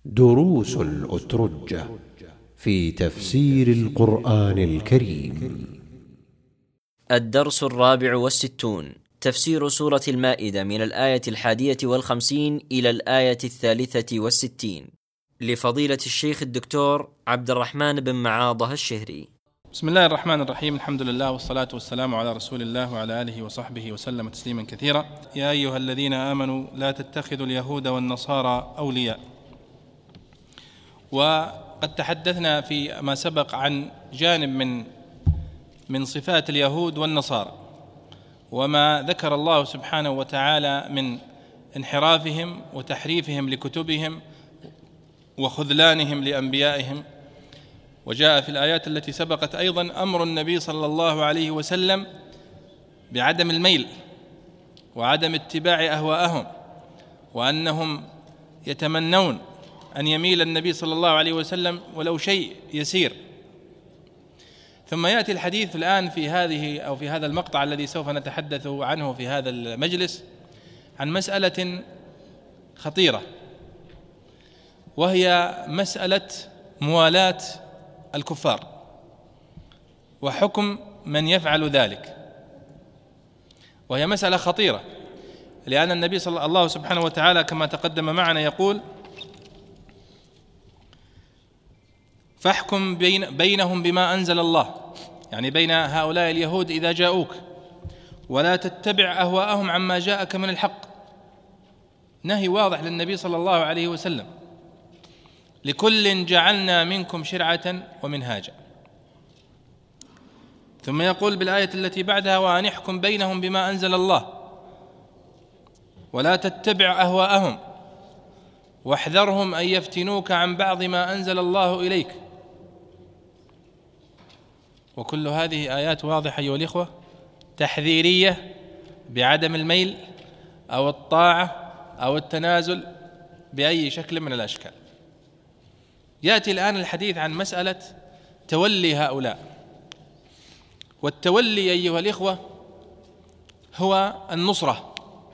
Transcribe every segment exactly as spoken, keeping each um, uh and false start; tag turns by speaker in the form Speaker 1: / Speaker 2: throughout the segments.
Speaker 1: دروس الأترجة في تفسير القرآن الكريم.
Speaker 2: الدرس الرابع والستون، تفسير سورة المائدة من الآية الحادية والخمسين إلى الآية الثالثة والستين، لفضيلة الشيخ الدكتور عبد الرحمن بن معاضة الشهري.
Speaker 3: بسم الله الرحمن الرحيم، الحمد لله والصلاة والسلام على رسول الله وعلى آله وصحبه وسلم تسليما كثيرا. يا أيها الذين آمنوا لا تتخذوا اليهود والنصارى أولياء. وقد تحدثنا في ما سبق عن جانب من من صفات اليهود والنصارى، وما ذكر الله سبحانه وتعالى من انحرافهم وتحريفهم لكتبهم وخذلانهم لأنبيائهم. وجاء في الآيات التي سبقت أيضا أمر النبي صلى الله عليه وسلم بعدم الميل وعدم اتباع أهواءهم، وأنهم يتمنون أن يميل النبي صلى الله عليه وسلم ولو شيء يسير. ثم يأتي الحديث الآن في هذه أو في هذا المقطع الذي سوف نتحدث عنه في هذا المجلس عن مسألة خطيرة، وهي مسألة موالاة الكفار وحكم من يفعل ذلك. وهي مسألة خطيرة، لأن النبي صلى الله سبحانه وتعالى كما تقدم معنا يقول: فاحكم بين بينهم بما أنزل الله، يعني بين هؤلاء اليهود إذا جاءوك، ولا تتبع أهواءهم عما جاءك من الحق. نهي واضح للنبي صلى الله عليه وسلم: لكل جعلنا منكم شرعة ومنهاجا. ثم يقول بالآية التي بعدها: وأن احكم بينهم بما أنزل الله ولا تتبع أهواءهم واحذرهم أن يفتنوك عن بعض ما أنزل الله إليك. وكل هذه آيات واضحة أيها الإخوة تحذيرية بعدم الميل أو الطاعة أو التنازل بأي شكل من الأشكال. يأتي الآن الحديث عن مسألة تولي هؤلاء. والتولي أيها الإخوة هو النصرة،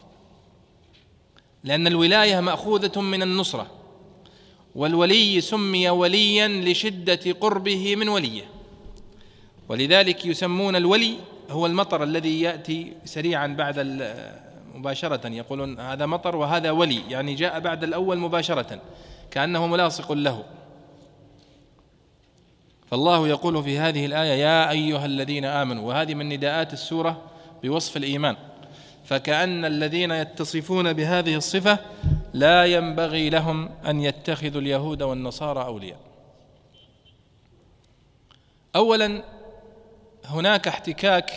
Speaker 3: لأن الولاية مأخوذة من النصرة، والولي سمي وليا لشدة قربه من وليه، ولذلك يسمون الولي هو المطر الذي يأتي سريعا بعد مباشرة، يقولون هذا مطر وهذا ولي، يعني جاء بعد الأول مباشرة كأنه ملاصق له. فالله يقول في هذه الآية: يا أيها الذين آمنوا، وهذه من نداءات السورة بوصف الإيمان، فكأن الذين يتصفون بهذه الصفة لا ينبغي لهم أن يتخذوا اليهود والنصارى أولياء. أولا، هناك احتكاك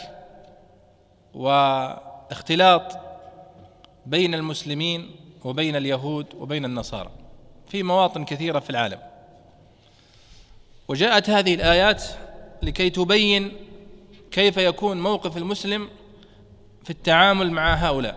Speaker 3: واختلاط بين المسلمين وبين اليهود وبين النصارى في مواطن كثيرة في العالم، وجاءت هذه الآيات لكي تبين كيف يكون موقف المسلم في التعامل مع هؤلاء.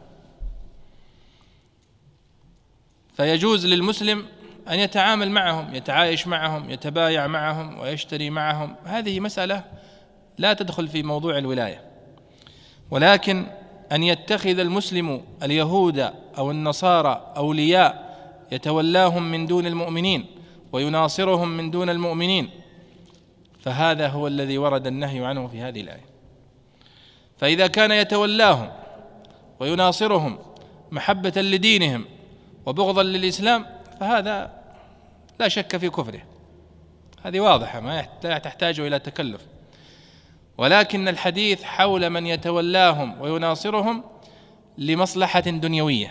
Speaker 3: فيجوز للمسلم أن يتعامل معهم، يتعايش معهم، يتبايع معهم ويشتري معهم، هذه مسألة لا تدخل في موضوع الولاية. ولكن أن يتخذ المسلم اليهود أو النصارى أولياء يتولاهم من دون المؤمنين ويناصرهم من دون المؤمنين، فهذا هو الذي ورد النهي عنه في هذه الآية. فإذا كان يتولاهم ويناصرهم محبة لدينهم وبغضا للإسلام، فهذا لا شك في كفره، هذه واضحة ما لا تحتاج إلى تكلف. ولكن الحديث حول من يتولاهم ويناصرهم لمصلحة دنيوية،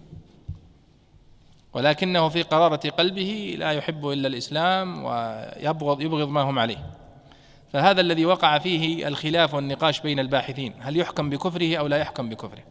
Speaker 3: ولكنه في قرارة قلبه لا يحب إلا الإسلام ويبغض يبغض ما هم عليه. فهذا الذي وقع فيه الخلاف والنقاش بين الباحثين: هل يحكم بكفره أو لا يحكم بكفره؟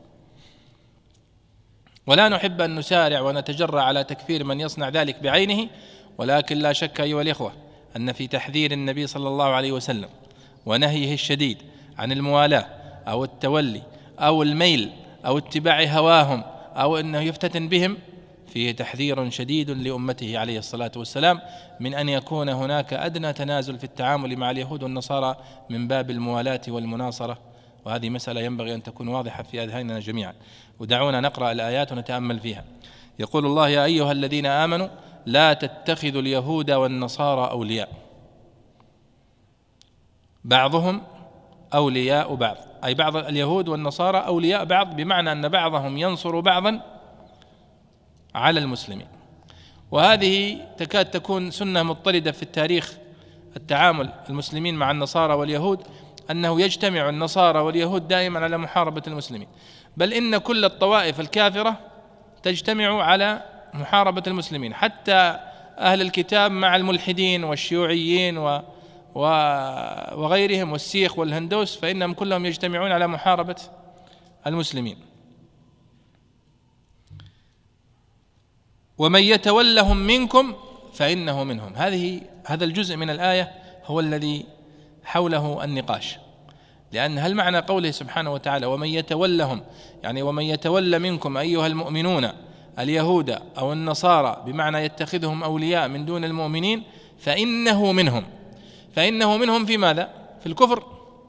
Speaker 3: ولا نحب أن نسارع ونتجرأ على تكفير من يصنع ذلك بعينه، ولكن لا شك أيها الإخوة أن في تحذير النبي صلى الله عليه وسلم ونهيه الشديد عن الموالاة أو التولي أو الميل أو اتباع هواهم أو أنه يفتتن بهم فيه تحذير شديد لأمته عليه الصلاة والسلام من أن يكون هناك أدنى تنازل في التعامل مع اليهود والنصارى من باب الموالاة والمناصرة. وهذه مسألة ينبغي أن تكون واضحة في أذهاننا جميعا. ودعونا نقرأ الآيات ونتأمل فيها. يقول الله: يا أيها الذين آمنوا لا تتخذوا اليهود والنصارى أولياء، بعضهم أولياء بعض، أي بعض اليهود والنصارى أولياء بعض، بمعنى أن بعضهم ينصر بعضا على المسلمين. وهذه تكاد تكون سنة مضطردة في التاريخ، التعامل المسلمين مع النصارى واليهود، أنه يجتمع النصارى واليهود دائما على محاربة المسلمين، بل إن كل الطوائف الكافرة تجتمع على محاربة المسلمين، حتى أهل الكتاب مع الملحدين والشيوعيين و وغيرهم والسيخ والهندوس، فإنهم كلهم يجتمعون على محاربة المسلمين. ومن يتولهم منكم فإنه منهم. هذه هذا الجزء من الآية هو الذي حوله النقاش، لأن هل معنى قوله سبحانه وتعالى ومن يتولهم، يعني ومن يتولى منكم أيها المؤمنون اليهود أو النصارى، بمعنى يتخذهم أولياء من دون المؤمنين، فإنه منهم. فإنه منهم في ماذا؟ في الكفر.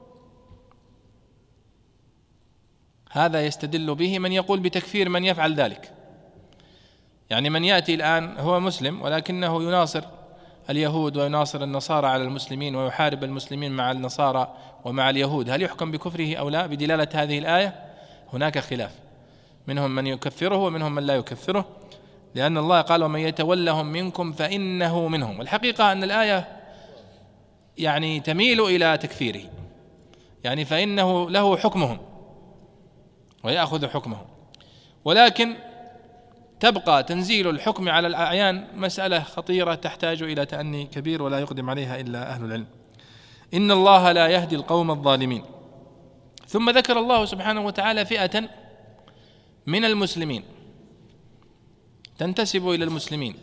Speaker 3: هذا يستدل به من يقول بتكفير من يفعل ذلك، يعني من يأتي الآن هو مسلم ولكنه يناصر اليهود ويناصر النصارى على المسلمين ويحارب المسلمين مع النصارى ومع اليهود، هل يحكم بكفره أو لا بدلالة هذه الآية؟ هناك خلاف، منهم من يكفره ومنهم من لا يكفره، لأن الله قال ومن يتولهم منكم فإنه منهم. والحقيقة أن الآية يعني تميل إلى تكفيره، يعني فإنه له حكمهم ويأخذ حكمهم، ولكن تبقى تنزيل الحكم على الأعيان مسألة خطيرة تحتاج إلى تأني كبير ولا يقدم عليها إلا أهل العلم. إن الله لا يهدي القوم الظالمين. ثم ذكر الله سبحانه وتعالى فئة من المسلمين تنتسب إلى المسلمين،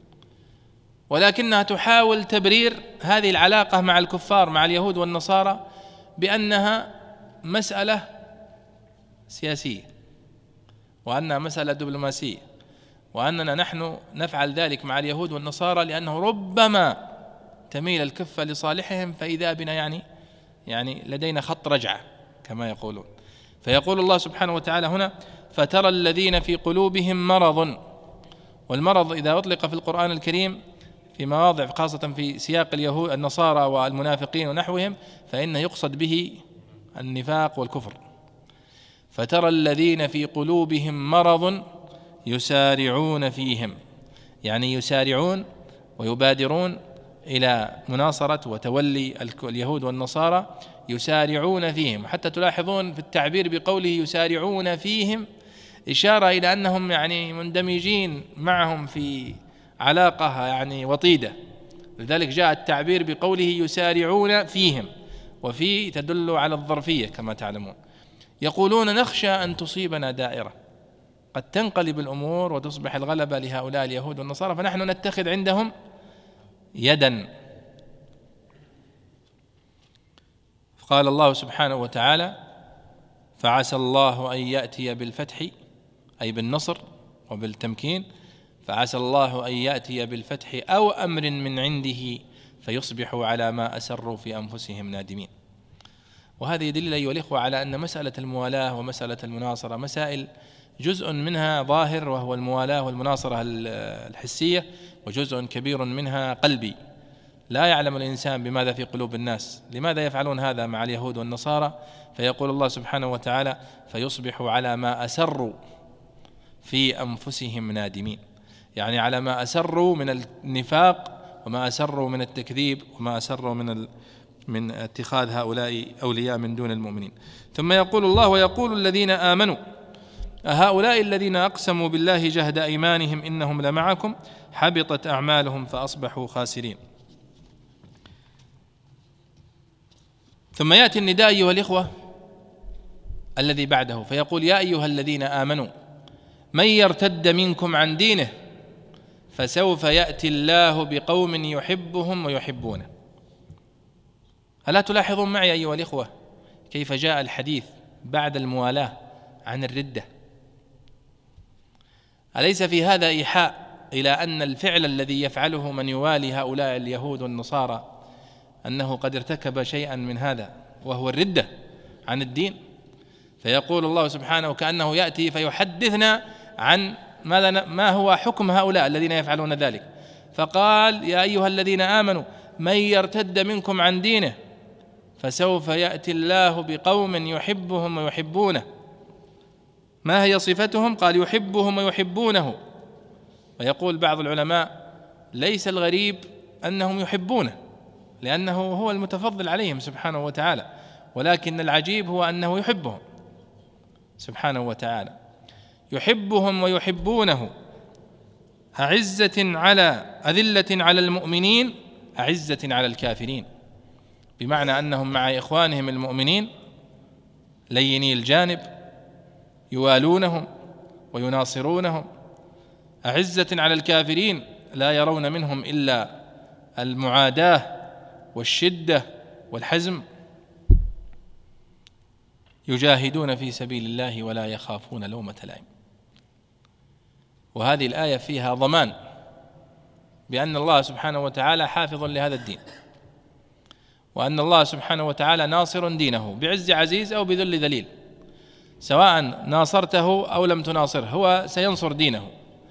Speaker 3: ولكنها تحاول تبرير هذه العلاقة مع الكفار مع اليهود والنصارى بأنها مسألة سياسية، وأنها مسألة دبلوماسية، وأننا نحن نفعل ذلك مع اليهود والنصارى لأنه ربما تميل الكفة لصالحهم، فإذا بنا يعني يعني لدينا خط رجعة كما يقولون. فيقول الله سبحانه وتعالى هنا فترى الذين في قلوبهم مرض. والمرض إذا أطلق في القرآن الكريم في مواضع خاصة في سياق اليهود النصارى والمنافقين ونحوهم، فإنه يقصد به النفاق والكفر. فترى الذين في قلوبهم مرض يسارعون فيهم، يعني يسارعون ويبادرون إلى مناصرة وتولي اليهود والنصارى، يسارعون فيهم. حتى تلاحظون في التعبير بقوله يسارعون فيهم إشارة إلى أنهم يعني مندمجين معهم في علاقة يعني وطيدة، لذلك جاء التعبير بقوله يسارعون فيهم، وفي تدل على الظرفية كما تعلمون. يقولون نخشى أن تصيبنا دائرة، قد تنقلب الأمور وتصبح الغلبة لهؤلاء اليهود والنصارى، فنحن نتخذ عندهم يدا. قال الله سبحانه وتعالى فعسى الله أن يأتي بالفتح، أي بالنصر وبالتمكين، فعسى الله أن يأتي بالفتح أو أمر من عنده فيصبحوا على ما أسروا في أنفسهم نادمين. وهذا يدل أيها الإخوة على أن مسألة الموالاة ومسألة المناصرة مسائل جزء منها ظاهر وهو الموالاة والمناصرة الحسية، وجزء كبير منها قلبي، لا يعلم الإنسان بماذا في قلوب الناس، لماذا يفعلون هذا مع اليهود والنصارى. فيقول الله سبحانه وتعالى فيصبحوا على ما أسروا في أنفسهم نادمين، يعني على ما أسروا من النفاق وما أسروا من التكذيب وما أسروا من ال... من اتخاذ هؤلاء أولياء من دون المؤمنين. ثم يقول الله ويقول الذين آمنوا أهؤلاء الذين أقسموا بالله جهد أيمانهم إنهم لمعكم حبطت أعمالهم فأصبحوا خاسرين. ثم يأتي النداء أيها الإخوة الذي بعده فيقول يا أيها الذين آمنوا من يرتد منكم عن دينه فسوف يأتي الله بقوم يحبهم ويحبونه. ألا تلاحظون معي أيها الإخوة كيف جاء الحديث بعد الموالاة عن الردة؟ أليس في هذا إيحاء إلى أن الفعل الذي يفعله من يوالي هؤلاء اليهود والنصارى أنه قد ارتكب شيئا من هذا وهو الردة عن الدين؟ فيقول الله سبحانه كأنه يأتي فيحدثنا عن ماذا ما هو حكم هؤلاء الذين يفعلون ذلك، فقال يا أيها الذين آمنوا من يرتد منكم عن دينه فسوف يأتي الله بقوم يحبهم ويحبونه. ما هي صفتهم؟ قال يحبهم ويحبونه. ويقول بعض العلماء ليس الغريب أنهم يحبونه لأنه هو المتفضل عليهم سبحانه وتعالى، ولكن العجيب هو أنه يحبهم سبحانه وتعالى. يحبهم ويحبونه، أعزة على أذلة على المؤمنين أعزة على الكافرين، بمعنى أنهم مع إخوانهم المؤمنين ليني الجانب يوالونهم ويناصرونهم، أعزة على الكافرين لا يرون منهم إلا المعاداة والشدة والحزم، يجاهدون في سبيل الله ولا يخافون لومة لائم. وهذه الآية فيها ضمان بأن الله سبحانه وتعالى حافظ لهذا الدين، وأن الله سبحانه وتعالى ناصر دينه بعز عزيز أو بذل ذليل، سواء ناصرته أو لم تناصره هو سينصر دينه،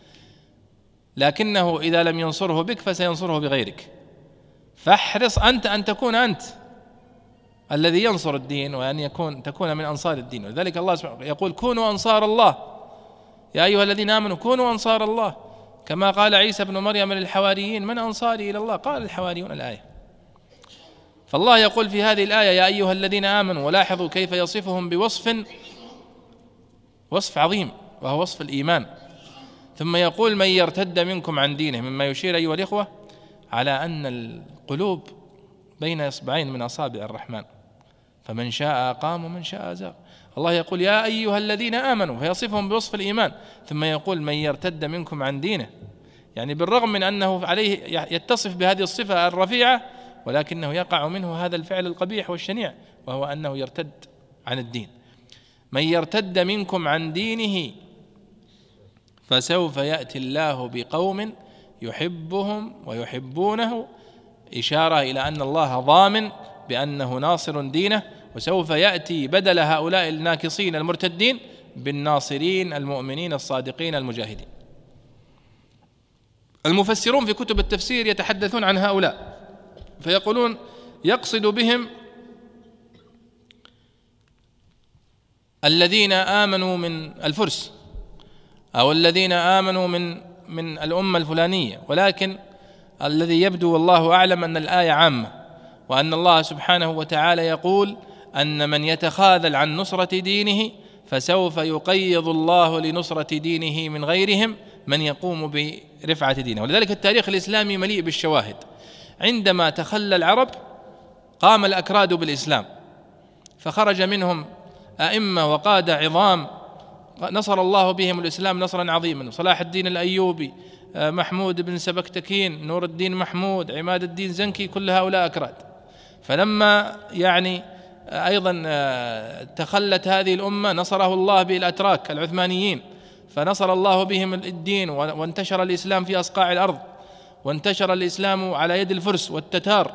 Speaker 3: لكنه إذا لم ينصره بك فسينصره بغيرك، فاحرص أنت أن تكون أنت الذي ينصر الدين وأن يكون تكون من أنصار الدين. ولذلك الله سبحانه يقول كونوا أنصار الله يا أيها الذين آمنوا كونوا أنصار الله، كما قال عيسى بن مريم للحواريين من أنصاري إلى الله؟ قال الحواريون الآية. فالله يقول في هذه الآية يا أيها الذين آمنوا، ولاحظوا كيف يصفهم بوصف وصف عظيم وهو وصف الإيمان، ثم يقول من يرتد منكم عن دينه، مما يشير أيها الإخوة على أن القلوب بين إصبعين من أصابع الرحمن، فمن شاء أقام ومن شاء أزاغ. الله يقول يا أيها الذين آمنوا فيصفهم بوصف الإيمان، ثم يقول من يرتد منكم عن دينه، يعني بالرغم من أنه عليه يتصف بهذه الصفة الرفيعة ولكنه يقع منه هذا الفعل القبيح والشنيع، وهو أنه يرتد عن الدين. من يرتد منكم عن دينه فسوف يأتي الله بقوم يحبهم ويحبونه، إشارة إلى أن الله ضامن بأنه ناصر دينه، وسوف يأتي بدل هؤلاء الناكصين المرتدين بالناصرين المؤمنين الصادقين المجاهدين. المفسرون في كتب التفسير يتحدثون عن هؤلاء فيقولون يقصد بهم الذين آمنوا من الفرس أو الذين آمنوا من من الأمة الفلانية، ولكن الذي يبدو والله أعلم أن الآية عامة، وأن الله سبحانه وتعالى يقول أن من يتخاذل عن نصرة دينه فسوف يقيض الله لنصرة دينه من غيرهم من يقوم برفعة دينه. ولذلك التاريخ الإسلامي مليء بالشواهد، عندما تخلى العرب قام الأكراد بالإسلام فخرج منهم أئمة وقادة عظام نصر الله بهم الإسلام نصرا عظيما، صلاح الدين الأيوبي، محمود بن سبكتكين، نور الدين محمود، عماد الدين زنكي، كل هؤلاء أكراد. فلما يعني أيضا تخلت هذه الأمة نصره الله بالأتراك العثمانيين، فنصر الله بهم الدين وانتشر الإسلام في أصقاع الأرض، وانتشر الإسلام على يد الفرس والتتار.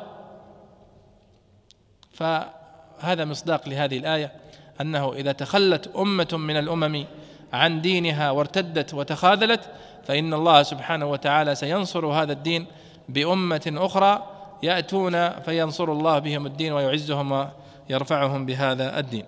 Speaker 3: فهذا مصداق لهذه الآية، أنه إذا تخلت أمة من الأمم عن دينها وارتدت وتخاذلت فإن الله سبحانه وتعالى سينصر هذا الدين بأمة أخرى يأتون فينصر الله بهم الدين ويعزهم ويرفعهم بهذا الدين.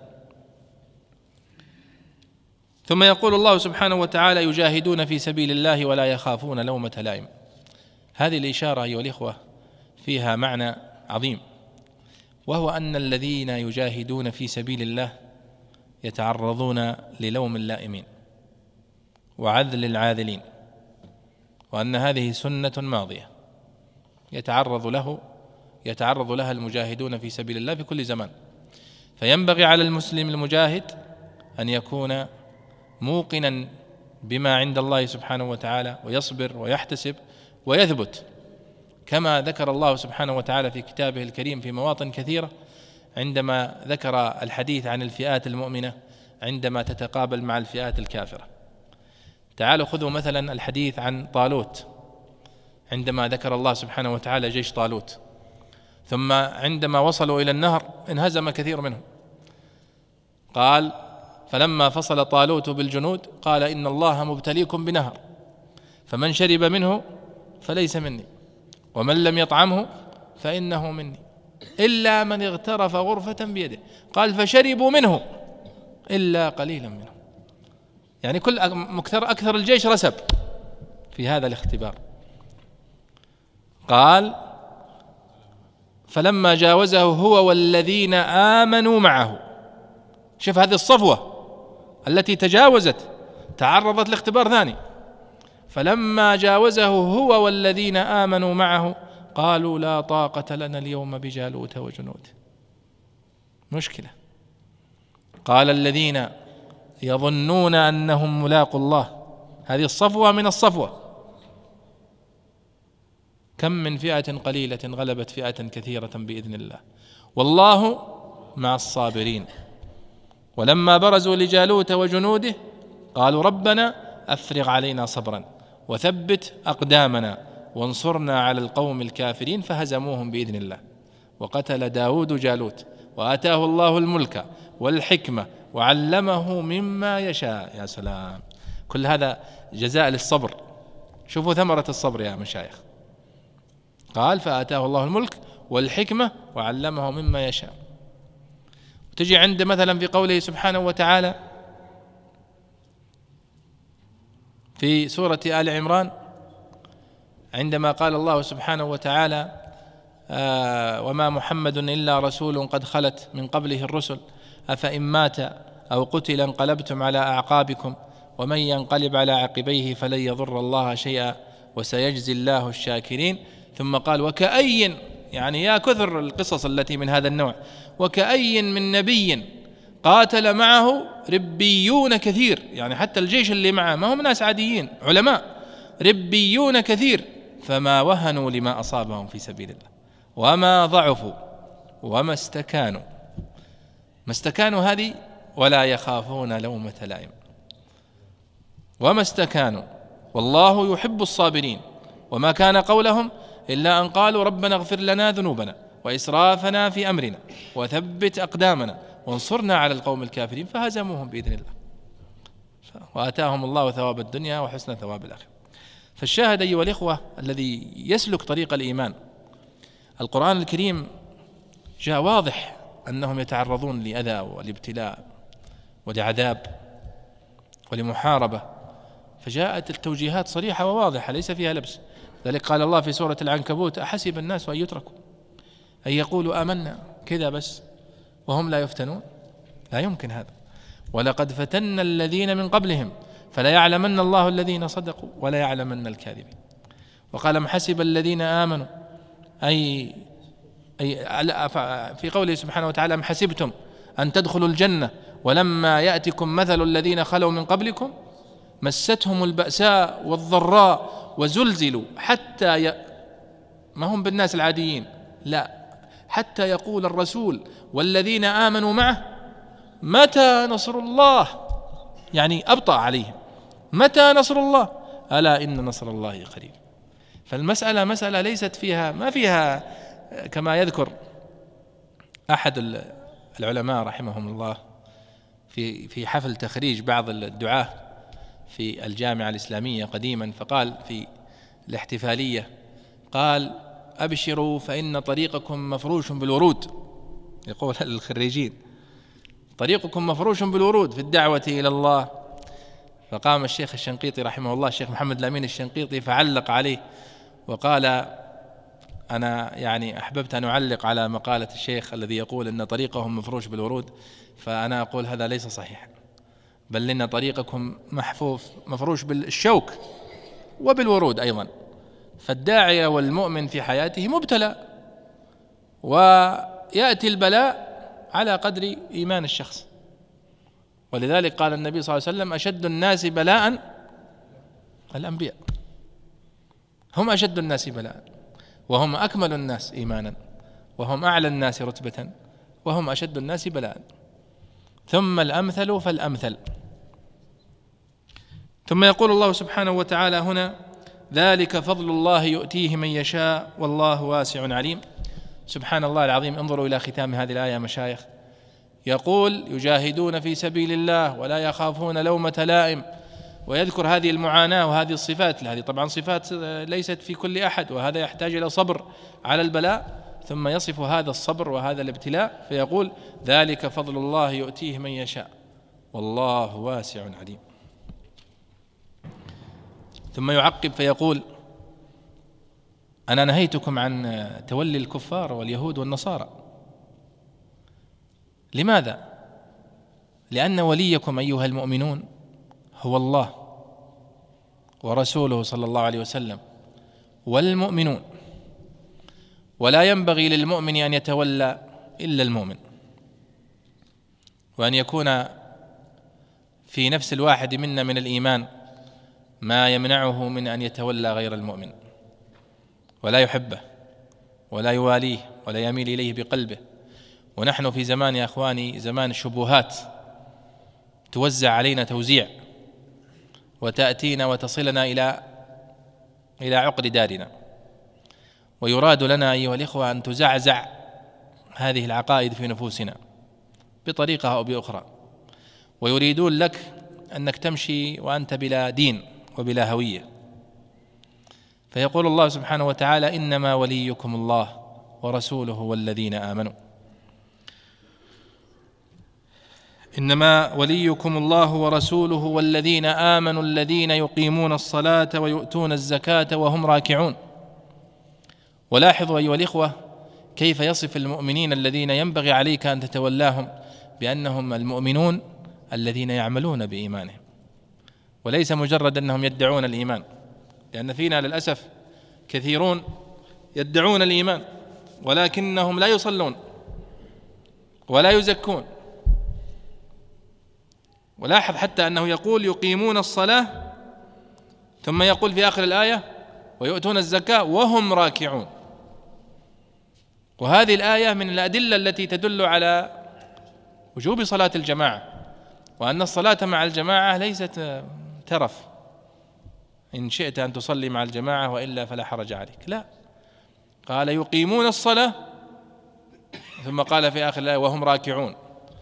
Speaker 3: ثم يقول الله سبحانه وتعالى يجاهدون في سبيل الله ولا يخافون لومة لائم. هذه الإشارة أيها الإخوة فيها معنى عظيم، وهو أن الذين يجاهدون في سبيل الله يتعرضون للوم اللائمين وعذل العاذلين، وأن هذه سنة ماضية يتعرض له يتعرض لها المجاهدون في سبيل الله في كل زمان. فينبغي على المسلم المجاهد أن يكون موقنا بما عند الله سبحانه وتعالى، ويصبر ويحتسب ويثبت، كما ذكر الله سبحانه وتعالى في كتابه الكريم في مواطن كثيرة عندما ذكر الحديث عن الفئات المؤمنة عندما تتقابل مع الفئات الكافرة. تعالوا خذوا مثلا الحديث عن طالوت، عندما ذكر الله سبحانه وتعالى جيش طالوت، ثم عندما وصلوا إلى النهر انهزم كثير منهم، قال فلما فصل طالوت بالجنود قال إن الله مبتليكم بنهر فمن شرب منه فليس مني، ومن لم يطعمه فإنه مني، إلا من اغترف غرفة بيده. قال فشربوا منه إلا قليلا منهم. يعني كل مكثر أكثر الجيش رسب في هذا الاختبار. قال فلما جاوزه هو والذين آمنوا معه. شوف هذه الصفوة التي تجاوزت تعرضت لاختبار ثاني. فلما جاوزه هو والذين آمنوا معه قالوا لا طاقة لنا اليوم بجالوت وجنوده. مشكلة. قال الذين يظنون أنهم ملاقوا الله. هذه الصفوة من الصفوة. كم من فئة قليلة غلبت فئة كثيرة بإذن الله، والله مع الصابرين. ولما برزوا لجالوت وجنوده قالوا ربنا أفرغ علينا صبرا وثبت أقدامنا وانصرنا على القوم الكافرين فهزموهم بإذن الله. وقتل داود جالوت وآتاه الله الملك والحكمة وعلمه مما يشاء. يا سلام، كل هذا جزاء للصبر. شوفوا ثمرة الصبر يا مشايخ. قال فآتاه الله الملك والحكمة وعلمه مما يشاء. تجي عند مثلا في قوله سبحانه وتعالى في سورة آل عمران عندما قال الله سبحانه وتعالى آه وما محمد إلا رسول قد خلت من قبله الرسل أفإن مات أو قتل انقلبتم على أعقابكم ومن ينقلب على عقبيه فلن يضر الله شيئا وسيجزي الله الشاكرين. ثم قال وكأي، يعني يا كثر القصص التي من هذا النوع، وكأي من نبي قاتل معه ربيون كثير، يعني حتى الجيش اللي معه ما هم ناس عاديين، علماء ربيون كثير فما وهنوا لما أصابهم في سبيل الله وما ضعفوا وما استكانوا. ما استكانوا هذه ولا يخافون لومة لائم. وما استكانوا والله يحب الصابرين. وما كان قولهم إلا أن قالوا ربنا اغفر لنا ذنوبنا وإسرافنا في أمرنا وثبت أقدامنا وانصرنا على القوم الكافرين فهزموهم بإذن الله وآتاهم الله ثواب الدنيا وحسن ثواب الآخرة. فالشاهد أيها الإخوة الذي يسلك طريق الإيمان، القرآن الكريم جاء واضح أنهم يتعرضون لأذى ولابتلاء ولعذاب ولمحاربة، فجاءت التوجيهات صريحة وواضحة ليس فيها لبس. ذلك قال الله في سورة العنكبوت أحسب الناس أن يتركوا أن يقولوا آمنا كذا بس وهم لا يفتنون؟ لا يمكن هذا. ولقد فتنا الذين من قبلهم فلا يعلمن الله الذين صدقوا ولا يعلمن الكاذبين. وقال أم حسب الذين آمنوا أي, أي في قوله سبحانه وتعالى أم حسبتم أن تدخلوا الجنة ولما يأتكم مثل الذين خلوا من قبلكم مستهم البأساء والضراء وزلزلوا حتى ي... ما هم بالناس العاديين، لا، حتى يقول الرسول والذين آمنوا معه متى نصر الله، يعني أبطأ عليهم، متى نصر الله ألا إن نصر الله قريب. فالمسألة مسألة ليست فيها ما فيها كما يذكر أحد العلماء رحمهم الله في في حفل تخريج بعض الدعاة في الجامعة الإسلامية قديما، فقال في الاحتفالية قال أبشروا فإن طريقكم مفروش بالورود. يقول للخريجين طريقكم مفروش بالورود في الدعوة إلى الله. فقام الشيخ الشنقيطي رحمه الله الشيخ محمد الأمين الشنقيطي فعلق عليه وقال أنا يعني أحببت أن أعلق على مقالة الشيخ الذي يقول أن طريقهم مفروش بالورود، فأنا أقول هذا ليس صحيح، بل إن طريقكم محفوف مفروش بالشوك وبالورود أيضا. فالداعية والمؤمن في حياته مبتلى، ويأتي البلاء على قدر إيمان الشخص. ولذلك قال النبي صلى الله عليه وسلم أشد الناس بلاء الأنبياء، هم أشد الناس بلاء وهم أكمل الناس إيمانا وهم أعلى الناس رتبة وهم أشد الناس بلاء، ثم الأمثل فالأمثل. ثم يقول الله سبحانه وتعالى هنا ذلك فضل الله يؤتيه من يشاء والله واسع عليم. سبحان الله العظيم. انظروا إلى ختام هذه الآية مشايخ، يقول يجاهدون في سبيل الله ولا يخافون لومة لائم ويذكر هذه المعاناة وهذه الصفات. هذه طبعا صفات ليست في كل أحد، وهذا يحتاج إلى صبر على البلاء، ثم يصف هذا الصبر وهذا الابتلاء فيقول ذلك فضل الله يؤتيه من يشاء والله واسع عليم. ثم يعقب فيقول أنا نهيتكم عن تولي الكفار واليهود والنصارى. لماذا؟ لأن وليكم أيها المؤمنون هو الله ورسوله صلى الله عليه وسلم والمؤمنون، ولا ينبغي للمؤمن أن يتولى إلا المؤمن، وأن يكون في نفس الواحد منا من الإيمان ما يمنعه من أن يتولى غير المؤمن ولا يحبه ولا يواليه ولا يميل إليه بقلبه. ونحن في زمان يا أخواني زمان الشبهات توزع علينا توزيع، وتأتينا وتصلنا إلى إلى عقر دارنا، ويراد لنا أيها الإخوة أن تزعزع هذه العقائد في نفوسنا بطريقة أو بأخرى، ويريدون لك أنك تمشي وأنت بلا دين وبلا هوية. فيقول الله سبحانه وتعالى إنما وليكم الله ورسوله والذين آمنوا. إنما وليكم الله ورسوله والذين آمنوا الذين يقيمون الصلاة ويؤتون الزكاة وهم راكعون. ولاحظوا أيها الإخوة كيف يصف المؤمنين الذين ينبغي عليك أن تتولاهم بأنهم المؤمنون الذين يعملون بإيمانهم، وليس مجرد أنهم يدعون الإيمان، لأن فينا للأسف كثيرون يدعون الإيمان ولكنهم لا يصلون ولا يزكون. ولاحظ حتى أنه يقول يقيمون الصلاة ثم يقول في آخر الآية ويؤتون الزكاة وهم راكعون. وهذه الآية من الأدلة التي تدل على وجوب صلاة الجماعة، وأن الصلاة مع الجماعة ليست ترف، إن شئت أن تصلي مع الجماعة وإلا فلا حرج عليك، لا، قال يقيمون الصلاة ثم قال في آخر الآية وهم راكعون.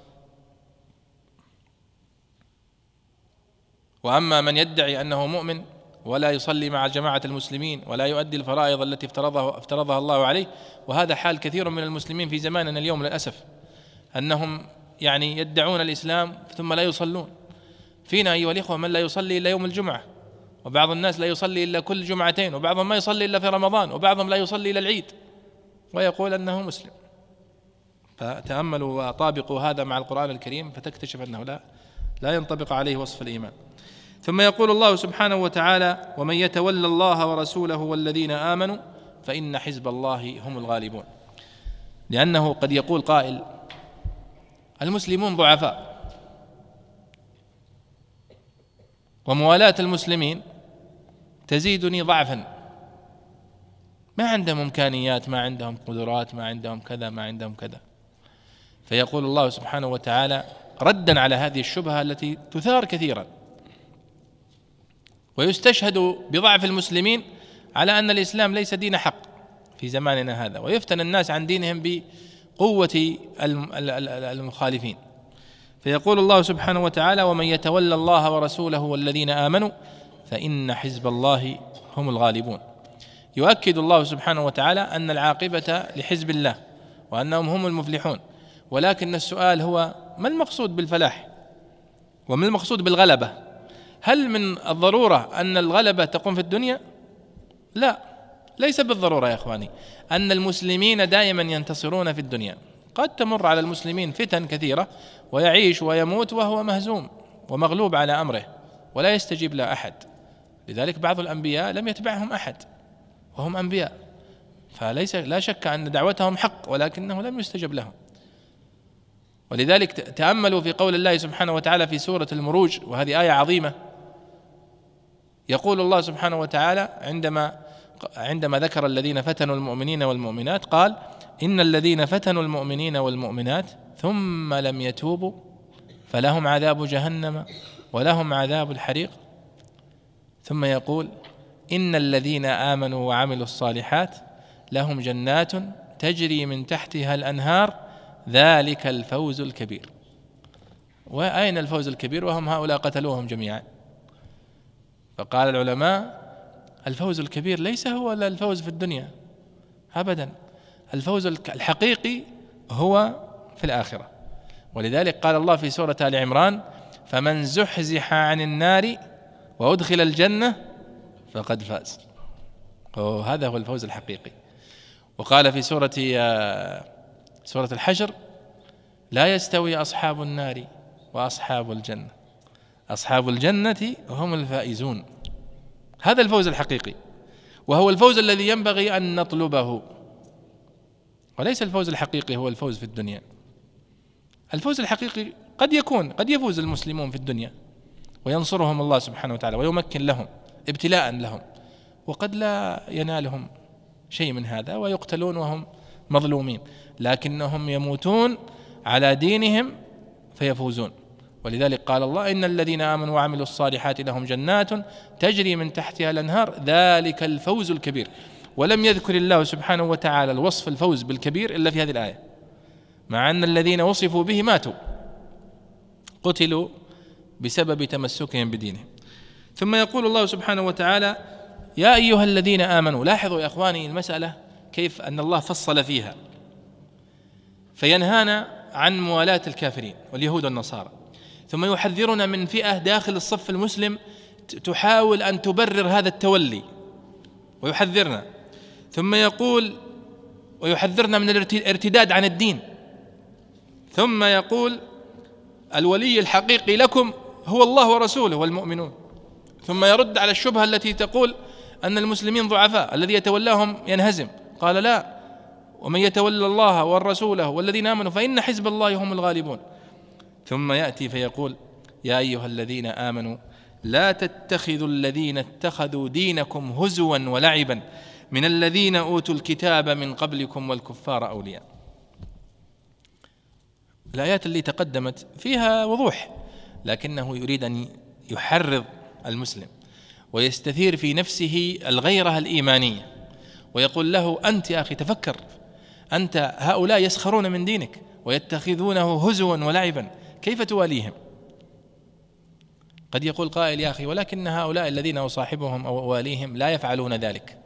Speaker 3: وأما من يدعي أنه مؤمن ولا يصلي مع جماعة المسلمين ولا يؤدي الفرائض التي افترضها, افترضها الله عليه، وهذا حال كثير من المسلمين في زماننا اليوم للأسف، أنهم يعني يدعون الإسلام ثم لا يصلون. فينا أيها الإخوة من لا يصلي إلا يوم الجمعة، وبعض الناس لا يصلي إلا كل جمعتين، وبعضهم ما يصلي إلا في رمضان، وبعضهم لا يصلي إلا العيد ويقول أنه مسلم. فتأملوا وطابقوا هذا مع القرآن الكريم فتكتشف أنه لا لا ينطبق عليه وصف الإيمان. ثم يقول الله سبحانه وتعالى ومن يتولى الله ورسوله والذين آمنوا فإن حزب الله هم الغالبون. لأنه قد يقول قائل المسلمون ضعفاء، وموالاة المسلمين تزيدني ضعفا، ما عندهم إمكانيات، ما عندهم قدرات، ما عندهم كذا، ما عندهم كذا. فيقول الله سبحانه وتعالى ردا على هذه الشبهة التي تثار كثيرا، ويستشهد بضعف المسلمين على أن الإسلام ليس دين حق في زماننا هذا، ويفتن الناس عن دينهم بقوة المخالفين. فيقول الله سبحانه وتعالى ومن يتولى الله ورسوله والذين آمنوا فإن حزب الله هم الغالبون. يؤكد الله سبحانه وتعالى أن العاقبة لحزب الله وأنهم هم المفلحون، ولكن السؤال هو ما المقصود بالفلاح وما المقصود بالغلبة؟ هل من الضرورة أن الغلبة تقوم في الدنيا؟ لا، ليس بالضرورة يا إخواني أن المسلمين دائما ينتصرون في الدنيا. قد تمر على المسلمين فتن كثيرة ويعيش ويموت وهو مهزوم ومغلوب على أمره ولا يستجيب له أحد. لذلك بعض الأنبياء لم يتبعهم أحد وهم أنبياء، فليس لا شك أن دعوتهم حق ولكنه لم يستجب لهم. ولذلك تأملوا في قول الله سبحانه وتعالى في سورة المروج، وهذه آية عظيمة. يقول الله سبحانه وتعالى عندما عندما ذكر الذين فتنوا المؤمنين والمؤمنات قال إن الذين فتنوا المؤمنين والمؤمنات ثم لم يتوبوا فلهم عذاب جهنم ولهم عذاب الحريق. ثم يقول إن الذين آمنوا وعملوا الصالحات لهم جنات تجري من تحتها الأنهار ذلك الفوز الكبير. وأين الفوز الكبير وهم هؤلاء قتلوهم جميعا؟ فقال العلماء الفوز الكبير ليس هو الفوز في الدنيا أبدا، الفوز الحقيقي هو في الآخرة. ولذلك قال الله في سورة آل عمران فمن زحزح عن النار وأدخل الجنة فقد فاز، هذا هو الفوز الحقيقي. وقال في سورة سورة الحشر لا يستوي أصحاب النار وأصحاب الجنة، أصحاب الجنة هم الفائزون. هذا الفوز الحقيقي، وهو الفوز الذي ينبغي أن نطلبه، وليس الفوز الحقيقي هو الفوز في الدنيا. الفوز الحقيقي قد يكون قد يفوز المسلمون في الدنيا وينصرهم الله سبحانه وتعالى ويمكن لهم ابتلاء لهم، وقد لا ينالهم شيء من هذا ويقتلون وهم مظلومين، لكنهم يموتون على دينهم فيفوزون. ولذلك قال الله إن الذين آمنوا وعملوا الصالحات لهم جنات تجري من تحتها الأنهار ذلك الفوز الكبير. ولم يذكر الله سبحانه وتعالى الوصف الفوز بالكبير إلا في هذه الآية، مع أن الذين وصفوا به ماتوا قتلوا بسبب تمسكهم بدينهم. ثم يقول الله سبحانه وتعالى يا أيها الذين آمنوا. لاحظوا يا أخواني المسألة كيف أن الله فصل فيها، فينهانا عن موالاة الكافرين واليهود والنصارى، ثم يحذرنا من فئة داخل الصف المسلم تحاول أن تبرر هذا التولي ويحذرنا، ثم يقول ويحذرنا من الارتداد عن الدين، ثم يقول الولي الحقيقي لكم هو الله ورسوله والمؤمنون، ثم يرد على الشبهة التي تقول أن المسلمين ضعفاء الذي يتولاهم ينهزم. قال لا، ومن يتولى الله والرسوله والذين آمنوا فإن حزب الله هم الغالبون. ثم يأتي فيقول يا أيها الذين آمنوا لا تتخذوا الذين اتخذوا دينكم هزوا ولعبا من الذين أوتوا الكتاب من قبلكم والكفار أولياء. الآيات اللي تقدمت فيها وضوح، لكنه يريد أن يحرض المسلم ويستثير في نفسه الغيرة الإيمانية، ويقول له أنت يا أخي تفكر، أنت هؤلاء يسخرون من دينك ويتخذونه هزوا ولعبا، كيف تواليهم؟ قد يقول قائل يا أخي ولكن هؤلاء الذين أصاحبهم أو أواليهم لا يفعلون ذلك،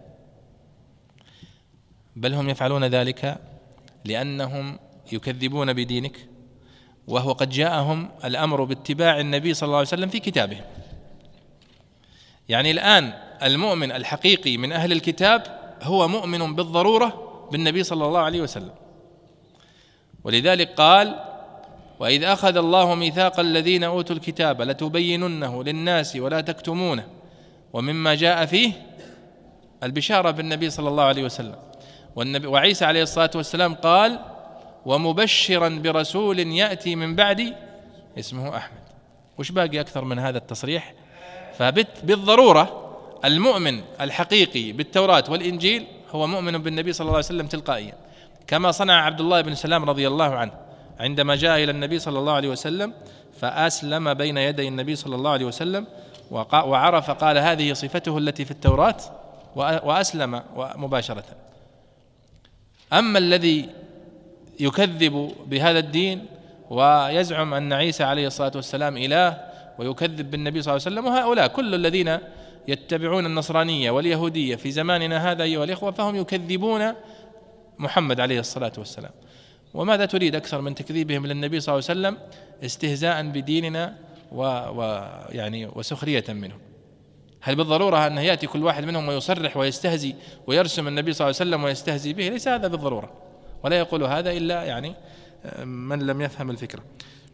Speaker 3: بل هم يفعلون ذلك لأنهم يكذبون بدينك، وهو قد جاءهم الأمر باتباع النبي صلى الله عليه وسلم في كتابهم. يعني الآن المؤمن الحقيقي من أهل الكتاب هو مؤمن بالضرورة بالنبي صلى الله عليه وسلم. ولذلك قال وإذ أخذ الله ميثاق الذين أوتوا الكتاب لتبيننه للناس ولا تكتمونه، ومما جاء فيه البشارة بالنبي صلى الله عليه وسلم. والنبي وعيسى عليه الصلاة والسلام قال ومبشرا برسول يأتي من بعدي اسمه أحمد. وش باقي أكثر من هذا التصريح؟ فبالضرورة المؤمن الحقيقي بالتوراة والإنجيل هو مؤمن بالنبي صلى الله عليه وسلم تلقائيا، كما صنع عبد الله بن سلام رضي الله عنه عندما جاء إلى النبي صلى الله عليه وسلم فأسلم بين يدي النبي صلى الله عليه وسلم وعرف قال هذه صفته التي في التوراة وأسلم مباشرة. أما الذي يكذب بهذا الدين ويزعم أن عيسى عليه الصلاة والسلام إله ويكذب بالنبي صلى الله عليه وسلم، وهؤلاء كل الذين يتبعون النصرانية واليهودية في زماننا هذا أيها الإخوة فهم يكذبون محمد عليه الصلاة والسلام. وماذا تريد أكثر من تكذيبهم للنبي صلى الله عليه وسلم استهزاء بديننا ويعني وسخرية منه؟ هل بالضرورة أن يأتي كل واحد منهم ويصرح ويستهزي ويرسم النبي صلى الله عليه وسلم ويستهزي به؟ ليس هذا بالضرورة، ولا يقول هذا إلا يعني من لم يفهم الفكرة.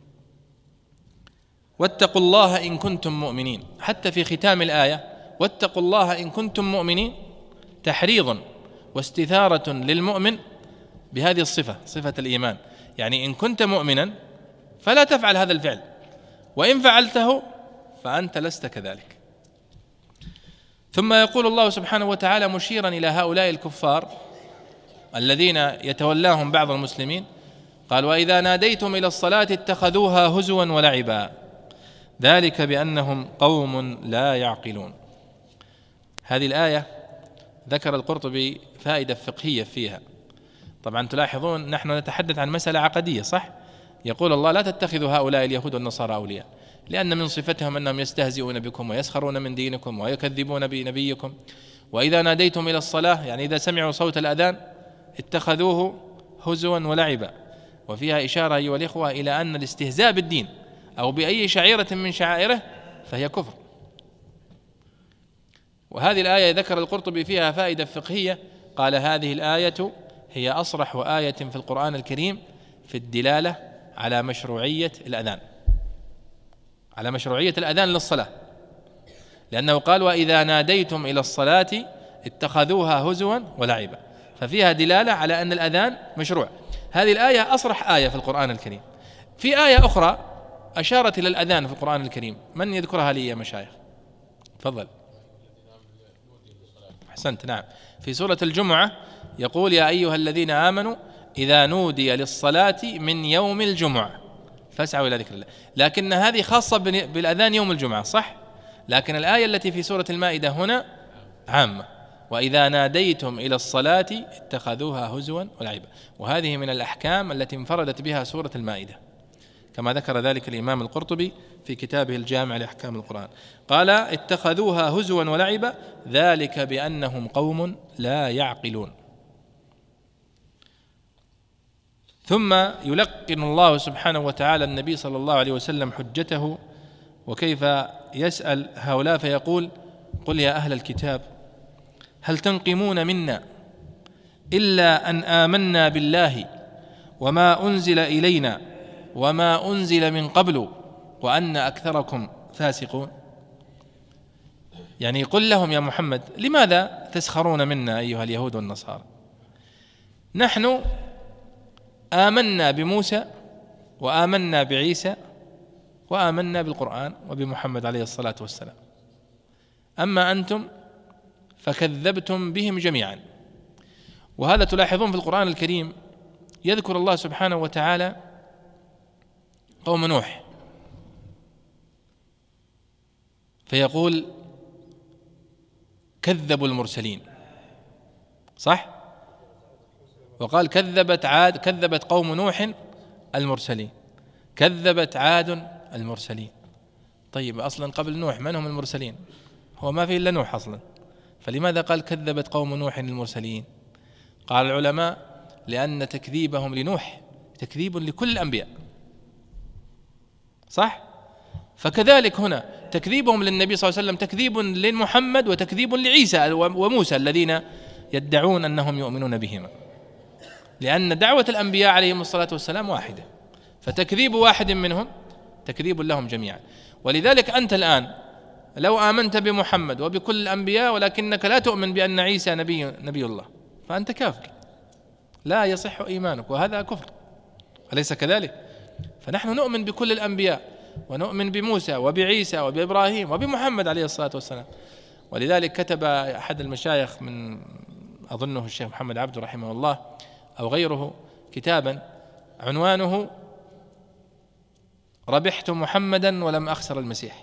Speaker 3: واتقوا الله إن كنتم مؤمنين، حتى في ختام الآية واتقوا الله إن كنتم مؤمنين تحريض واستثارة للمؤمن بهذه الصفة، صفة الإيمان. يعني إن كنت مؤمنا فلا تفعل هذا الفعل، وإن فعلته فأنت لست كذلك. ثم يقول الله سبحانه وتعالى مشيرا إلى هؤلاء الكفار الذين يتولاهم بعض المسلمين قال وإذا ناديتم إلى الصلاة اتخذوها هزوا ولعبا ذلك بأنهم قوم لا يعقلون. هذه الآية ذكر القرطبي فائدة فقهية فيها. طبعا تلاحظون نحن نتحدث عن مسألة عقدية صح؟ يقول الله لا تتخذوا هؤلاء اليهود والنصارى أولياء، لأن من صفتهم أنهم يستهزئون بكم ويسخرون من دينكم ويكذبون بنبيكم. وإذا ناديتم إلى الصلاة يعني إذا سمعوا صوت الأذان اتخذوه هزوا ولعبا. وفيها إشارة أيها الإخوة إلى أن الاستهزاء بالدين أو بأي شعيرة من شعائره فهي كفر. وهذه الآية ذكر القرطبي فيها فائدة فقهية، قال هذه الآية هي أصرح آية في القرآن الكريم في الدلالة على مشروعية الأذان، على مشروعية الأذان للصلاة، لأنه قال وإذا ناديتم إلى الصلاة اتخذوها هزوا ولعبا، ففيها دلالة على أن الأذان مشروع. هذه الآية أصرح آية في القرآن الكريم. في آية أخرى أشارت إلى الأذان في القرآن الكريم، من يذكرها لي يا مشايخ؟ تفضل. أحسنت، نعم، في سورة الجمعة يقول يا أيها الذين آمنوا إذا نودي للصلاة من يوم الجمعة فاسعوا إلى ذكر الله، لكن هذه خاصة بالأذان يوم الجمعة صح؟ لكن الآية التي في سورة المائدة هنا عامة، وإذا ناديتم إلى الصلاة اتخذوها هزوا ولعبا. وهذه من الأحكام التي انفردت بها سورة المائدة كما ذكر ذلك الإمام القرطبي في كتابه الجامع لأحكام القرآن، قال اتخذوها هزوا ولعبا ذلك بأنهم قوم لا يعقلون. ثم يلقن الله سبحانه وتعالى النبي صلى الله عليه وسلم حجته وكيف يسأل هؤلاء فيقول قل يا أهل الكتاب هل تنقمون منا إلا أن آمنا بالله وما أنزل إلينا وما أنزل من قبل وأن أكثركم فاسقون. يعني قل لهم يا محمد لماذا تسخرون منا أيها اليهود والنصارى؟ نحن آمنا بموسى وآمنا بعيسى وآمنا بالقرآن وبمحمد عليه الصلاة والسلام، أما أنتم فكذبتم بهم جميعا. وهذا تلاحظون في القرآن الكريم يذكر الله سبحانه وتعالى قوم نوح فيقول كذبوا المرسلين صح؟ وقال كذبت عاد كذبت قوم نوح المرسلين، كذبت عاد المرسلين. طيب أصلا قبل نوح من هم المرسلين؟ هو ما في إلا نوح أصلا، فلماذا قال كذبت قوم نوح المرسلين؟ قال العلماء لأن تكذيبهم لنوح تكذيب لكل الأنبياء صح؟ فكذلك هنا تكذيبهم للنبي صلى الله عليه وسلم تكذيب لمحمد وتكذيب لعيسى وموسى الذين يدعون أنهم يؤمنون بهما، لأن دعوة الأنبياء عليهم الصلاة والسلام واحدة، فتكذيب واحد منهم تكذيب لهم جميعا. ولذلك أنت الآن لو آمنت بمحمد وبكل الأنبياء ولكنك لا تؤمن بأن عيسى نبي, نبي الله فأنت كافر، لا يصح إيمانك، وهذا كفر أليس كذلك؟ فنحن نؤمن بكل الأنبياء ونؤمن بموسى وبعيسى وبإبراهيم وبمحمد عليه الصلاة والسلام. ولذلك كتب أحد المشايخ من أظنه الشيخ محمد عبد رحمه الله أو غيره كتابا عنوانه ربحت محمدا ولم أخسر المسيح.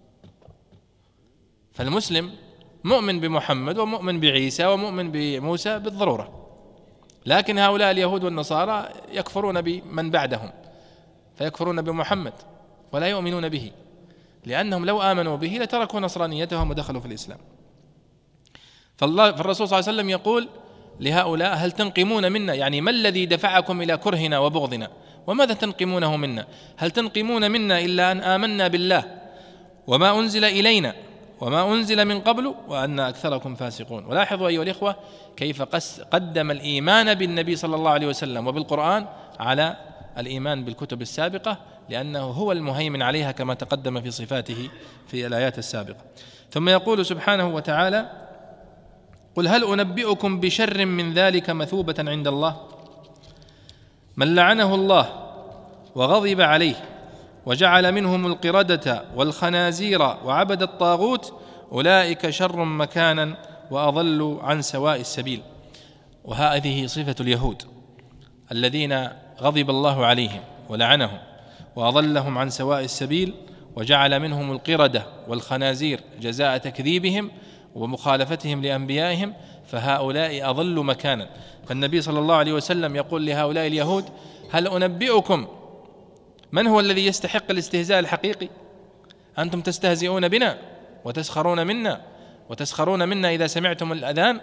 Speaker 3: فالمسلم مؤمن بمحمد ومؤمن بعيسى ومؤمن بموسى بالضرورة، لكن هؤلاء اليهود والنصارى يكفرون بمن بعدهم فيكفرون بمحمد ولا يؤمنون به، لأنهم لو آمنوا به لتركوا نصرانيتهم ودخلوا في الإسلام. فالله فالرسول صلى الله عليه وسلم يقول لهؤلاء هل تنقمون منا، يعني ما الذي دفعكم إلى كرهنا وبغضنا وماذا تنقمونه منا؟ هل تنقمون منا إلا أن آمنا بالله وما أنزل إلينا وما أنزل من قبل وأن أكثركم فاسقون. ولاحظوا أيها الإخوة كيف قدم الإيمان بالنبي صلى الله عليه وسلم وبالقرآن على الإيمان بالكتب السابقة، لأنه هو المهيمن عليها كما تقدم في صفاته في الآيات السابقة. ثم يقول سبحانه وتعالى قل هل أنبئكم بشر من ذلك مثوبة عند الله من لعنه الله وغضب عليه وجعل منهم القردة والخنازير وعبد الطاغوت أولئك شر مكانا وأضل عن سواء السبيل. وهذه صفة اليهود الذين غضب الله عليهم ولعنهم وأضلهم عن سواء السبيل وجعل منهم القردة والخنازير جزاء تكذيبهم ومخالفتهم لأنبيائهم، فهؤلاء أضل مكانا. فالنبي صلى الله عليه وسلم يقول لهؤلاء اليهود هل أنبئكم من هو الذي يستحق الاستهزاء الحقيقي؟ أنتم تستهزئون بنا وتسخرون منا وتسخرون منا إذا سمعتم الأذان.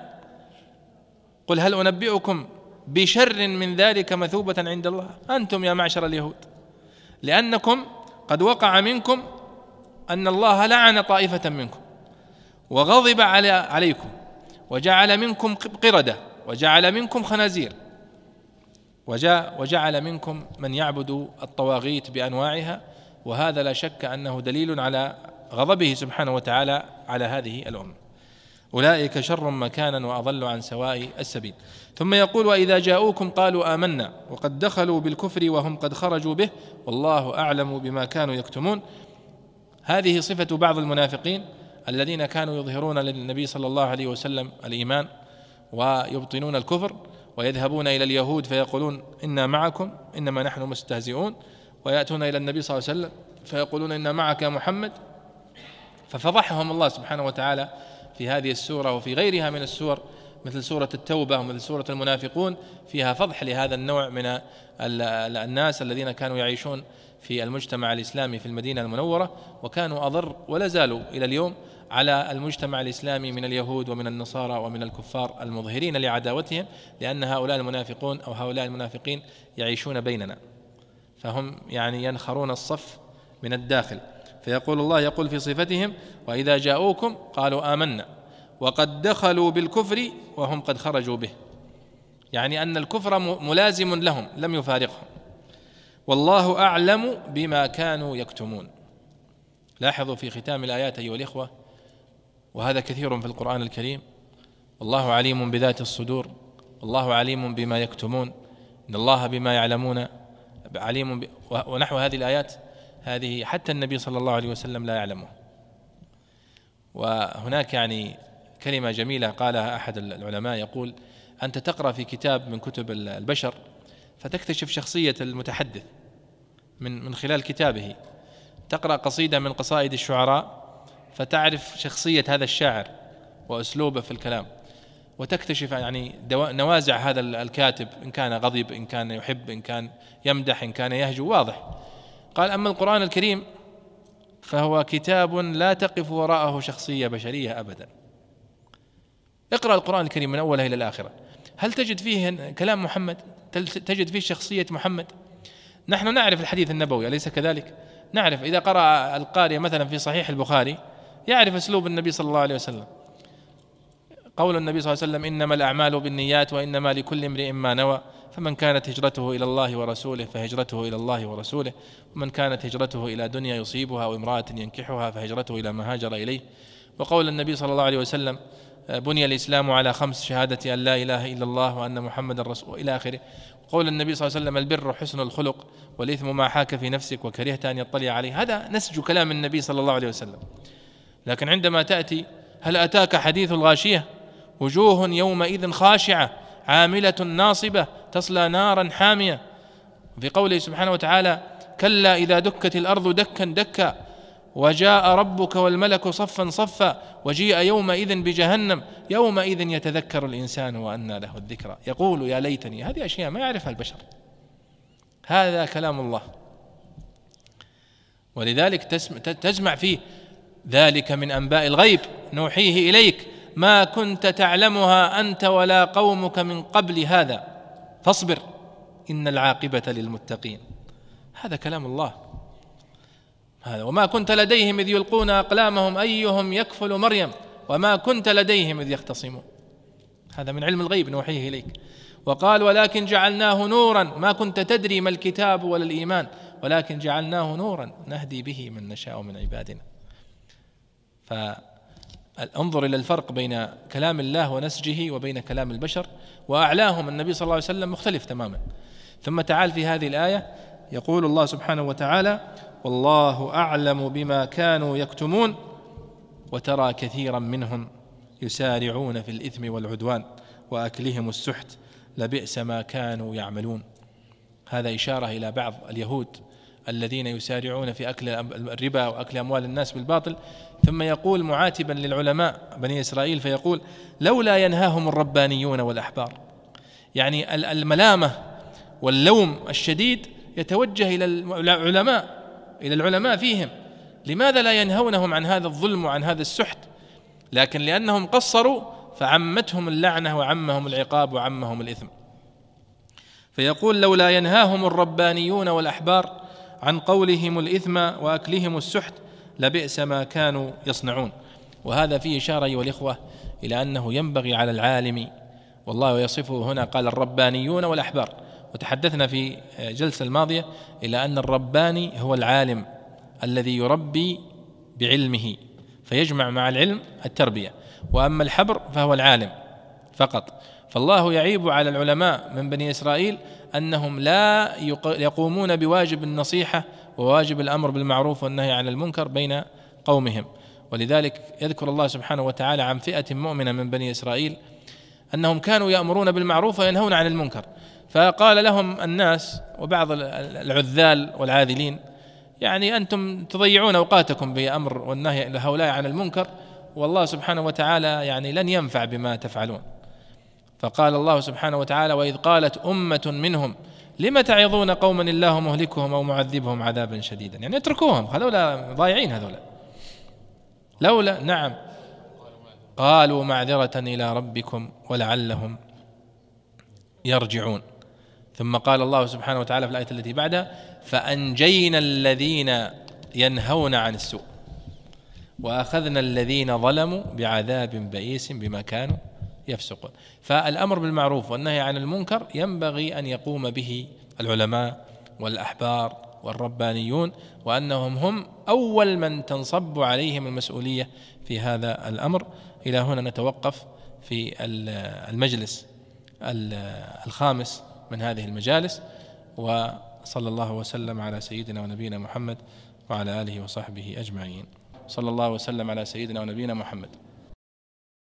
Speaker 3: قل هل أنبئكم بشر من ذلك مثوبة عند الله؟ أنتم يا معشر اليهود، لأنكم قد وقع منكم أن الله لعن طائفة منكم وغضب على عليكم وجعل منكم قردة وجعل منكم خنازير وجاء وجعل منكم من يعبد الطواغيت بأنواعها، وهذا لا شك أنه دليل على غضبه سبحانه وتعالى على هذه الأمة. أولئك شر مكانا وأضل عن سواء السبيل. ثم يقول وإذا جاءوكم قالوا آمنا وقد دخلوا بالكفر وهم قد خرجوا به والله أعلم بما كانوا يكتمون. هذه صفة بعض المنافقين الذين كانوا يظهرون للنبي صلى الله عليه وسلم الإيمان ويبطنون الكفر، ويذهبون إلى اليهود فيقولون إنا معكم إنما نحن مستهزئون، ويأتون إلى النبي صلى الله عليه وسلم فيقولون إنا معك يا محمد. ففضحهم الله سبحانه وتعالى في هذه السورة وفي غيرها من السور مثل سورة التوبة ومثل سورة المنافقون، فيها فضح لهذا النوع من الناس الذين كانوا يعيشون في المجتمع الإسلامي في المدينة المنورة، وكانوا أضر ولا زالوا إلى اليوم على المجتمع الإسلامي من اليهود ومن النصارى ومن الكفار المظهرين لعداوتهم، لأن هؤلاء المنافقون أو هؤلاء المنافقين يعيشون بيننا، فهم يعني ينخرون الصف من الداخل. فيقول الله يقول في صفتهم وإذا جاءوكم قالوا آمنا وقد دخلوا بالكفر وهم قد خرجوا به، يعني أن الكفر ملازم لهم لم يفارقهم. والله أعلم بما كانوا يكتمون. لاحظوا في ختام الآيات أيها الإخوة، وهذا كثير في القرآن الكريم، والله عليم بذات الصدور، والله عليم بما يكتمون، إن الله بما يعلمون عليم ب... ونحو هذه الآيات هذه حتى النبي صلى الله عليه وسلم لا يعلمه. وهناك يعني كلمة جميلة قالها أحد العلماء، يقول أنت تقرأ في كتاب من كتب البشر فتكتشف شخصية المتحدث من من خلال كتابه، تقرأ قصيدة من قصائد الشعراء فتعرف شخصية هذا الشاعر وأسلوبه في الكلام، وتكتشف يعني نوازع هذا الكاتب، إن كان غضب، إن كان يحب، إن كان يمدح، إن كان يهجو، واضح. قال أما القرآن الكريم فهو كتاب لا تقف وراءه شخصية بشرية أبدا. اقرأ القرآن الكريم من أوله إلى الآخرة، هل تجد فيه كلام محمد؟ تجد فيه شخصية محمد؟ نحن نعرف الحديث النبوي أليس كذلك؟ نعرف إذا قرأ القارئ مثلا في صحيح البخاري يعرف أسلوب النبي صلى الله عليه وسلم، قول النبي صلى الله عليه وسلم إنما الأعمال بالنيات وإنما لكل امرئ ما نوى، فمن كانت هجرته إلى الله ورسوله فهجرته إلى الله ورسوله، ومن كانت هجرته إلى دنيا يصيبها أو امرأة ينكحها فهجرته إلى ما هاجر إليه. وقول النبي صلى الله عليه وسلم بني الإسلام على خمس، شهادة أن لا إله إلا الله وأن محمد رسول إلى آخره. قول النبي صلى الله عليه وسلم البر حسن الخلق والإثم ما حاك في نفسك وكرهت أن يطلع عليه. هذا نسج كلام النبي صلى الله عليه وسلم. لكن عندما تأتي هل أتاك حديث الغاشية وجوه يومئذ خاشعة عاملة ناصبة تصلى نارا حامية، في قوله سبحانه وتعالى كلا إذا دكت الأرض دكا دكا وجاء ربك والملك صفا صفا وجيء يومئذ بجهنم يومئذ يتذكر الإنسان وأنى له الذكرى يقول يا ليتني. هذه أشياء ما يعرفها البشر، هذا كلام الله. ولذلك تجمع فيه ذلك من أنباء الغيب نوحيه إليك ما كنت تعلمها أنت ولا قومك من قبل هذا فاصبر إن العاقبة للمتقين. هذا كلام الله هذا. وما كنت لديهم إذ يلقون أقلامهم أيهم يكفل مريم وما كنت لديهم إذ يختصمون. هذا من علم الغيب نوحيه إليك. وقال ولكن جعلناه نورا ما كنت تدري ما الكتاب ولا الإيمان ولكن جعلناه نورا نهدي به من نشاء من عبادنا. فانظر إلى الفرق بين كلام الله ونسجه وبين كلام البشر، وأعلاهم النبي صلى الله عليه وسلم مختلف تماما. ثم تعال في هذه الآية يقول الله سبحانه وتعالى والله أعلم بما كانوا يكتمون وترى كثيرا منهم يسارعون في الإثم والعدوان وأكلهم السحت لبئس ما كانوا يعملون. هذا إشارة إلى بعض اليهود الذين يسارعون في أكل الربا وأكل أموال الناس بالباطل. ثم يقول معاتبا للعلماء بني إسرائيل فيقول لولا ينهاهم الربانيون والأحبار. يعني الملامة واللوم الشديد يتوجه إلى العلماء إلى العلماء فيهم، لماذا لا ينهونهم عن هذا الظلم وعن هذا السحت؟ لكن لأنهم قصروا فعمتهم اللعنة وعمهم العقاب وعمهم الإثم. فيقول: لولا ينهاهم الربانيون والأحبار عن قولهم الإثم وأكلهم السحت لبئس ما كانوا يصنعون. وهذا فيه إشارة أيها الإخوة إلى أنه ينبغي على العالم، والله يصفه هنا قال الربانيون والأحبار، وتحدثنا في جلسة الماضية إلى أن الرباني هو العالم الذي يربي بعلمه فيجمع مع العلم التربية، وأما الحبر فهو العالم فقط. فالله يعيب على العلماء من بني إسرائيل أنهم لا يقومون بواجب النصيحة وواجب الأمر بالمعروف والنهي عن المنكر بين قومهم. ولذلك يذكر الله سبحانه وتعالى عن فئة مؤمنة من بني إسرائيل أنهم كانوا يأمرون بالمعروف وينهون عن المنكر، فقال لهم الناس وبعض العذال والعاذلين: يعني أنتم تضيعون أوقاتكم بأمر والنهي لهؤلاء عن المنكر، والله سبحانه وتعالى يعني لن ينفع بما تفعلون. فقال الله سبحانه وتعالى: وإذ قالت أمة منهم لم تعظون قوما الله مهلكهم أو معذبهم عذابا شديدا. يعني اتركوهم، هذولا ضايعين، هذولا لولا نعم قالوا معذرة إلى ربكم ولعلهم يرجعون. ثم قال الله سبحانه وتعالى في الآية التي بعدها: فأنجينا الذين ينهون عن السوء وأخذنا الذين ظلموا بعذاب بئيس بما كانوا يفسقون. فالأمر بالمعروف والنهي عن المنكر ينبغي أن يقوم به العلماء والأحبار والربانيون، وأنهم هم أول من تنصب عليهم المسؤولية في هذا الأمر. إلى هنا نتوقف في المجلس الخامس من هذه المجالس، وصلى الله وسلم على سيدنا ونبينا محمد وعلى آله وصحبه أجمعين. صلى الله وسلم على سيدنا ونبينا محمد.